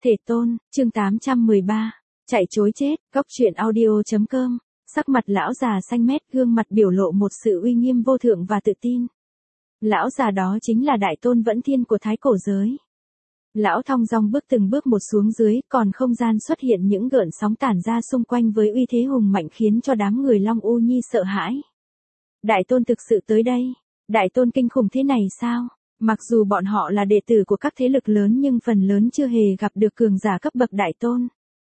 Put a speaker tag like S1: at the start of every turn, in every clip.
S1: Thể tôn, chương 813. Chạy chối chết, góc truyện audio.com. Sắc mặt lão già xanh mét, gương mặt biểu lộ một sự uy nghiêm vô thượng và tự tin. Lão già đó chính là Đại Tôn Vẫn Thiên của Thái Cổ giới. Lão thong dong bước từng bước một xuống dưới, còn không gian xuất hiện những gợn sóng tản ra xung quanh với uy thế hùng mạnh khiến cho đám người Long U Nhi sợ hãi. Đại Tôn thực sự tới đây. Đại Tôn kinh khủng thế này sao? Mặc dù bọn họ là đệ tử của các thế lực lớn nhưng phần lớn chưa hề gặp được cường giả cấp bậc Đại Tôn.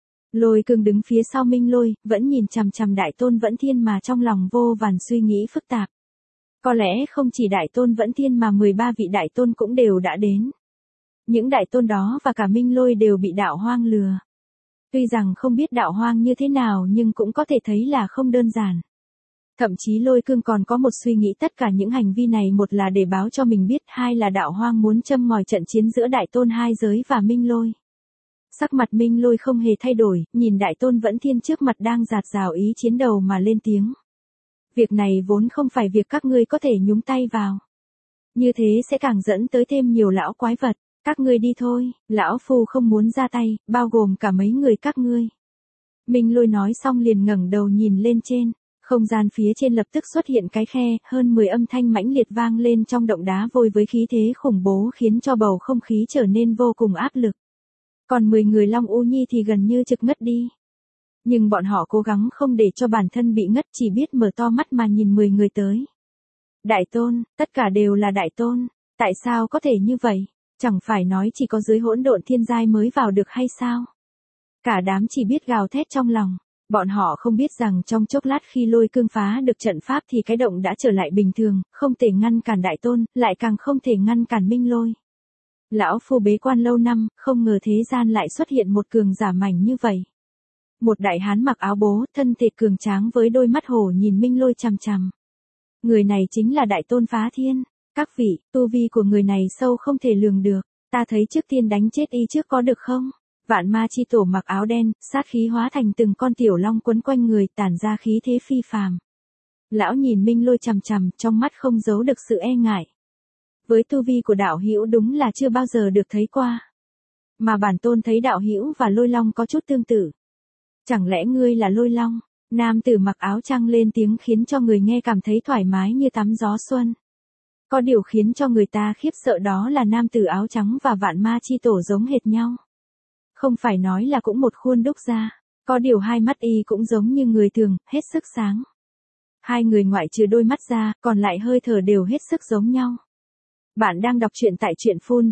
S1: Lôi Cương đứng phía sau Minh Lôi, vẫn nhìn chằm chằm Đại Tôn Vẫn Thiên mà trong lòng vô vàn suy nghĩ phức tạp. Có lẽ không chỉ Đại Tôn Vẫn Thiên mà 13 vị Đại Tôn cũng đều đã đến. Những Đại Tôn đó và cả Minh Lôi đều bị đạo hoang lừa. Tuy rằng không biết đạo hoang như thế nào nhưng cũng có thể thấy là không đơn giản. Thậm chí Lôi Cương còn có một suy nghĩ tất cả những hành vi này, một là để báo cho mình biết, hai là đạo hoang muốn châm ngòi trận chiến giữa Đại Tôn hai giới và Minh Lôi. Sắc mặt Minh Lôi không hề thay đổi, nhìn Đại Tôn Vẫn Thiên trước mặt đang dạt dào ý chiến đầu mà lên tiếng. Việc này vốn không phải việc các ngươi có thể nhúng tay vào. Như thế sẽ càng dẫn tới thêm nhiều lão quái vật. Các ngươi đi thôi, lão phu không muốn ra tay, bao gồm cả mấy người các ngươi. Minh Lôi nói xong liền ngẩng đầu nhìn lên trên. Không gian phía trên lập tức xuất hiện cái khe, hơn 10 âm thanh mãnh liệt vang lên trong động đá vôi với khí thế khủng bố khiến cho bầu không khí trở nên vô cùng áp lực. Còn 10 người Long U Nhi thì gần như trực ngất đi. Nhưng bọn họ cố gắng không để cho bản thân bị ngất, chỉ biết mở to mắt mà nhìn 10 người tới. Đại Tôn, tất cả đều là Đại Tôn, tại sao có thể như vậy? Chẳng phải nói chỉ có dưới hỗn độn thiên giai mới vào được hay sao? Cả đám chỉ biết gào thét trong lòng. Bọn họ không biết rằng trong chốc lát khi Lôi Cương phá được trận pháp thì cái động đã trở lại bình thường, không thể ngăn cản Đại Tôn, lại càng không thể ngăn cản Minh Lôi. Lão phu bế quan lâu năm, không ngờ thế gian lại xuất hiện một cường giả mảnh như vậy. Một đại hán mặc áo bố, thân thể cường tráng với đôi mắt hổ nhìn Minh Lôi chằm chằm. Người này chính là Đại Tôn Phá Thiên. Các vị, tu vi của người này sâu không thể lường được, ta thấy trước tiên đánh chết y trước có được không? Vạn Ma Chi Tổ mặc áo đen, sát khí hóa thành từng con tiểu long quấn quanh người, tản ra khí thế phi phàm. Lão nhìn Minh Lôi chằm chằm, trong mắt không giấu được sự e ngại. Với tu vi của đạo hữu đúng là chưa bao giờ được thấy qua. Mà bản tôn thấy đạo hữu và Lôi Long có chút tương tự. Chẳng lẽ ngươi là Lôi Long? Nam tử mặc áo trắng lên tiếng khiến cho người nghe cảm thấy thoải mái như tắm gió xuân. Có điều khiến cho người ta khiếp sợ đó là nam tử áo trắng và Vạn Ma Chi Tổ giống hệt nhau. Không phải nói là cũng một khuôn đúc ra, có điều hai mắt y cũng giống như người thường, hết sức sáng. Hai người ngoại trừ đôi mắt ra, còn lại hơi thở đều hết sức giống nhau. Bạn đang đọc truyện tại truyện phun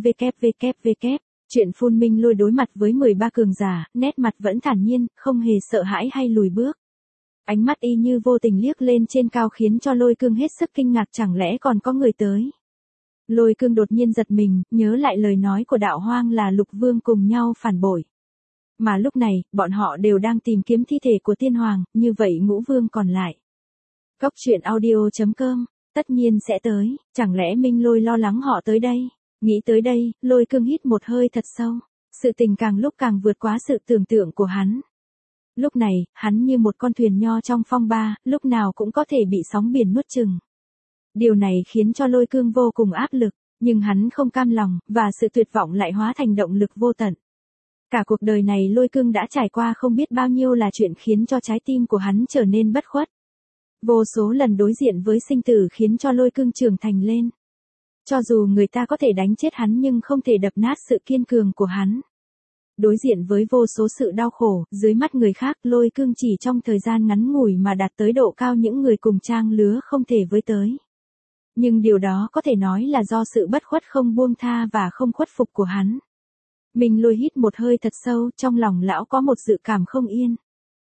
S1: www. Truyện phun Minh Lôi đối mặt với 13 cường giả, nét mặt vẫn thản nhiên, không hề sợ hãi hay lùi bước. Ánh mắt y như vô tình liếc lên trên cao khiến cho Lôi Cương hết sức kinh ngạc, chẳng lẽ còn có người tới. Lôi Cương đột nhiên giật mình, nhớ lại lời nói của đạo hoang là Lục Vương cùng nhau phản bội. Mà lúc này, bọn họ đều đang tìm kiếm thi thể của Tiên Hoàng, như vậy Ngũ Vương còn lại. Góc truyện audio.com, tất nhiên sẽ tới, chẳng lẽ Minh Lôi lo lắng họ tới đây? Nghĩ tới đây, Lôi Cương hít một hơi thật sâu, sự tình càng lúc càng vượt quá sự tưởng tượng của hắn. Lúc này, hắn như một con thuyền nho trong phong ba, lúc nào cũng có thể bị sóng biển nuốt chửng. Điều này khiến cho Lôi Cương vô cùng áp lực, nhưng hắn không cam lòng, và sự tuyệt vọng lại hóa thành động lực vô tận. Cả cuộc đời này Lôi Cương đã trải qua không biết bao nhiêu là chuyện khiến cho trái tim của hắn trở nên bất khuất. Vô số lần đối diện với sinh tử khiến cho Lôi Cương trưởng thành lên. Cho dù người ta có thể đánh chết hắn nhưng không thể đập nát sự kiên cường của hắn. Đối diện với vô số sự đau khổ, dưới mắt người khác, Lôi Cương chỉ trong thời gian ngắn ngủi mà đạt tới độ cao những người cùng trang lứa không thể với tới. Nhưng điều đó có thể nói là do sự bất khuất không buông tha và không khuất phục của hắn. Minh Lôi hít một hơi thật sâu, trong lòng lão có một dự cảm không yên.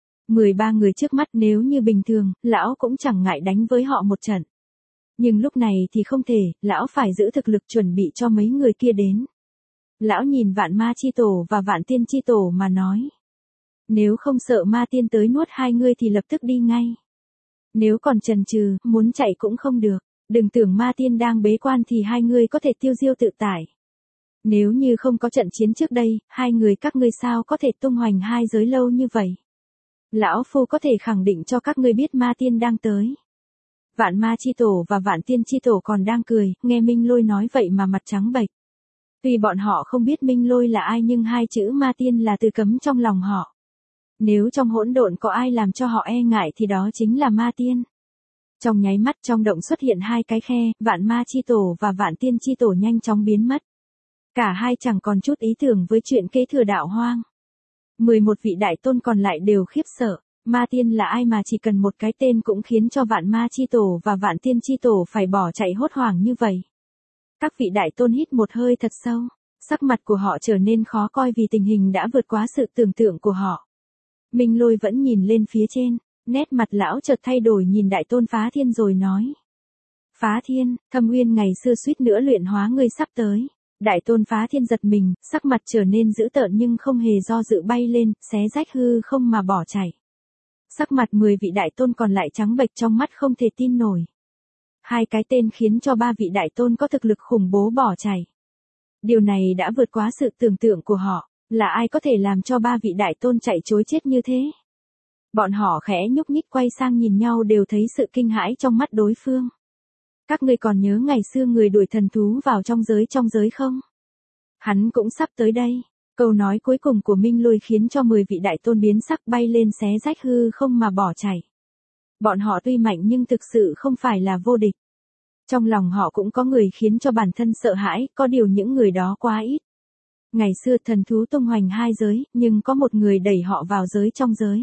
S1: 13 người trước mắt nếu như bình thường, lão cũng chẳng ngại đánh với họ một trận. Nhưng lúc này thì không thể, lão phải giữ thực lực chuẩn bị cho mấy người kia đến. Lão nhìn Vạn Ma Chi Tổ và Vạn Tiên Chi Tổ mà nói. Nếu không sợ ma tiên tới nuốt hai ngươi thì lập tức đi ngay. Nếu còn chần chừ, muốn chạy cũng không được. Đừng tưởng ma tiên đang bế quan thì hai người có thể tiêu diêu tự tại. Nếu như không có trận chiến trước đây, hai người các ngươi sao có thể tung hoành hai giới lâu như vậy? Lão phu có thể khẳng định cho các ngươi biết ma tiên đang tới. Vạn Ma Chi Tổ và Vạn Tiên Chi Tổ còn đang cười, nghe Minh Lôi nói vậy mà mặt trắng bệch. Tuy bọn họ không biết Minh Lôi là ai nhưng hai chữ ma tiên là từ cấm trong lòng họ. Nếu trong hỗn độn có ai làm cho họ e ngại thì đó chính là ma tiên. Trong nháy mắt trong động xuất hiện hai cái khe, Vạn Ma Chi Tổ và Vạn Tiên Chi Tổ nhanh chóng biến mất. Cả hai chẳng còn chút ý tưởng với chuyện kế thừa đạo hoang. 11 vị đại tôn còn lại đều khiếp sợ, ma tiên là ai mà chỉ cần một cái tên cũng khiến cho Vạn Ma Chi Tổ và Vạn Tiên Chi Tổ phải bỏ chạy hốt hoảng như vậy. Các vị đại tôn hít một hơi thật sâu, sắc mặt của họ trở nên khó coi vì tình hình đã vượt quá sự tưởng tượng của họ. Minh Lôi vẫn nhìn lên phía trên, nét mặt lão chợt thay đổi nhìn đại tôn Phá Thiên rồi nói. Phá Thiên, Thâm Uyên ngày xưa suýt nữa luyện hóa ngươi sắp tới. Đại tôn Phá Thiên giật mình, sắc mặt trở nên dữ tợn nhưng không hề do dự bay lên, xé rách hư không mà bỏ chạy. Sắc mặt 10 vị đại tôn còn lại trắng bệch trong mắt không thể tin nổi. Hai cái tên khiến cho 3 vị đại tôn có thực lực khủng bố bỏ chạy. Điều này đã vượt quá sự tưởng tượng của họ, là ai có thể làm cho 3 vị đại tôn chạy trối chết như thế? Bọn họ khẽ nhúc nhích quay sang nhìn nhau đều thấy sự kinh hãi trong mắt đối phương. Các ngươi còn nhớ ngày xưa người đuổi thần thú vào trong giới không? Hắn cũng sắp tới đây. Câu nói cuối cùng của Minh Lôi khiến cho 10 vị đại tôn biến sắc bay lên xé rách hư không mà bỏ chạy. Bọn họ tuy mạnh nhưng thực sự không phải là vô địch. Trong lòng họ cũng có người khiến cho bản thân sợ hãi, có điều những người đó quá ít. Ngày xưa thần thú tung hoành hai giới, nhưng có một người đẩy họ vào trong giới.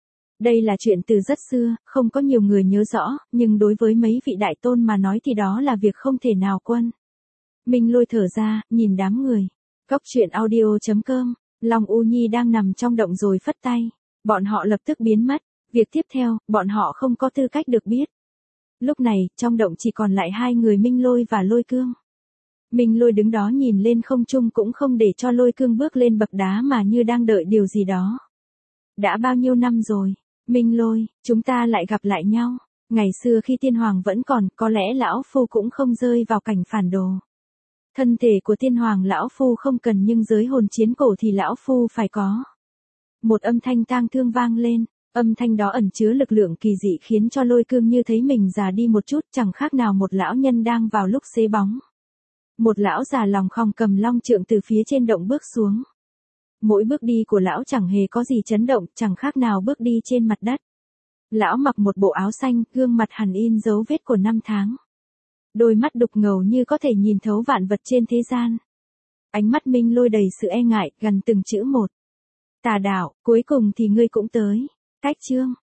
S1: Đây là chuyện từ rất xưa, không có nhiều người nhớ rõ, nhưng đối với mấy vị đại tôn mà nói thì đó là việc không thể nào quên. Minh Lôi thở ra, nhìn đám người. Cốc truyện audio.com, Long U Nhi đang nằm trong động rồi phất tay. Bọn họ lập tức biến mất. Việc tiếp theo, bọn họ không có tư cách được biết. Lúc này, trong động chỉ còn lại hai người Minh Lôi và Lôi Cương. Minh Lôi đứng đó nhìn lên không trung cũng không để cho Lôi Cương bước lên bậc đá mà như đang đợi điều gì đó. Đã bao nhiêu năm rồi, Minh Lôi, chúng ta lại gặp lại nhau. Ngày xưa khi tiên hoàng vẫn còn, có lẽ lão phu cũng không rơi vào cảnh phản đồ. Thân thể của tiên hoàng lão phu không cần nhưng giới hồn chiến cổ thì lão phu phải có. Một âm thanh tang thương vang lên, âm thanh đó ẩn chứa lực lượng kỳ dị khiến cho Lôi Cương như thấy mình già đi một chút, chẳng khác nào một lão nhân đang vào lúc xế bóng. Một lão già lòng khòng cầm long trượng từ phía trên động bước xuống. Mỗi bước đi của lão chẳng hề có gì chấn động, chẳng khác nào bước đi trên mặt đất. Lão mặc một bộ áo xanh, gương mặt hằn in dấu vết của năm tháng. Đôi mắt đục ngầu như có thể nhìn thấu vạn vật trên thế gian. Ánh mắt Minh Lôi đầy sự e ngại, gần từng chữ một. Tà đạo, cuối cùng thì ngươi cũng tới. Cách chương.